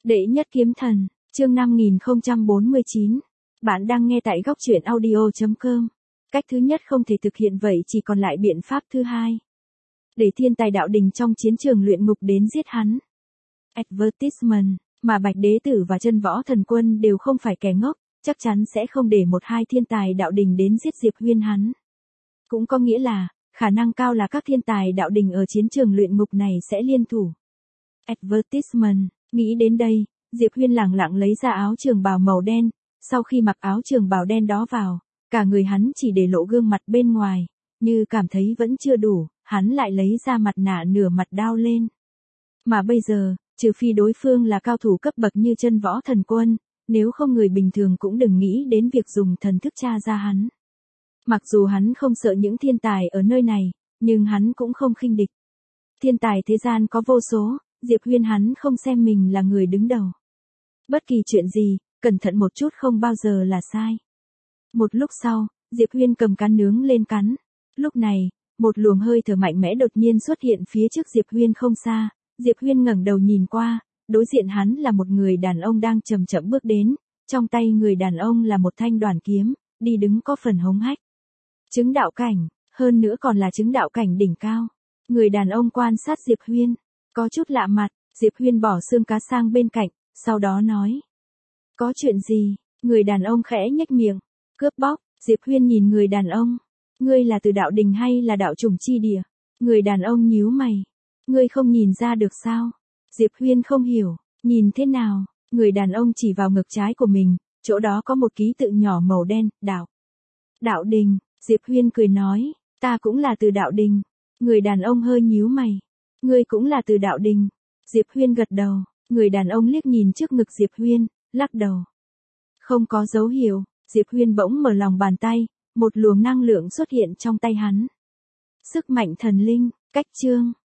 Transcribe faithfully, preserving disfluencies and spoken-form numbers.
Đệ nhất kiếm thần, chương năm nghìn không trăm bốn mươi chín. Bạn đang nghe tại góc truyện audio chấm com. Cách thứ nhất không thể thực hiện vậy chỉ còn lại biện pháp thứ hai. Để thiên tài đạo đình trong chiến trường luyện ngục đến giết hắn. Advertisement, mà Bạch Đế Tử và Chân Võ Thần Quân đều không phải kẻ ngốc, chắc chắn sẽ không để một hai thiên tài đạo đình đến giết Diệp Huyên hắn. Cũng có nghĩa là, khả năng cao là các thiên tài đạo đình ở chiến trường luyện ngục này sẽ liên thủ. Advertisement, nghĩ đến đây, Diệp Huyên lẳng lặng lấy ra áo trường bào màu đen, sau khi mặc áo trường bào đen đó vào, cả người hắn chỉ để lộ gương mặt bên ngoài, như cảm thấy vẫn chưa đủ, hắn lại lấy ra mặt nạ nửa mặt đao lên. Mà bây giờ, trừ phi đối phương là cao thủ cấp bậc như Chân Võ Thần Quân, nếu không người bình thường cũng đừng nghĩ đến việc dùng thần thức tra ra hắn. Mặc dù hắn không sợ những thiên tài ở nơi này, nhưng hắn cũng không khinh địch. Thiên tài thế gian có vô số, Diệp Huyên hắn không xem mình là người đứng đầu. Bất kỳ chuyện gì, cẩn thận một chút không bao giờ là sai. Một lúc sau, Diệp Huyên cầm cán nướng lên cắn. Lúc này, một luồng hơi thở mạnh mẽ đột nhiên xuất hiện phía trước Diệp Huyên không xa. Diệp Huyên ngẩng đầu nhìn qua, đối diện hắn là một người đàn ông đang chậm chậm bước đến, trong tay người đàn ông là một thanh đoản kiếm, đi đứng có phần hống hách. Chứng đạo cảnh, hơn nữa còn là chứng đạo cảnh đỉnh cao. Người đàn ông quan sát Diệp Huyên, có chút lạ mặt, Diệp Huyên bỏ xương cá sang bên cạnh, sau đó nói. Có chuyện gì? Người đàn ông khẽ nhếch miệng, cướp bóc. Diệp Huyên nhìn người đàn ông. Ngươi là từ đạo đình hay là đạo chủng chi địa? Người đàn ông nhíu mày. Ngươi không nhìn ra được sao? Diệp Huyên không hiểu, nhìn thế nào? Người đàn ông chỉ vào ngực trái của mình, chỗ đó có một ký tự nhỏ màu đen, đạo. Đạo đình, Diệp Huyên cười nói, ta cũng là từ đạo đình. Người đàn ông hơi nhíu mày. Ngươi cũng là từ đạo đình. Diệp Huyên gật đầu, người đàn ông liếc nhìn trước ngực Diệp Huyên, lắc đầu. Không có dấu hiệu, Diệp Huyên bỗng mở lòng bàn tay, một luồng năng lượng xuất hiện trong tay hắn. Sức mạnh thần linh, cách chương.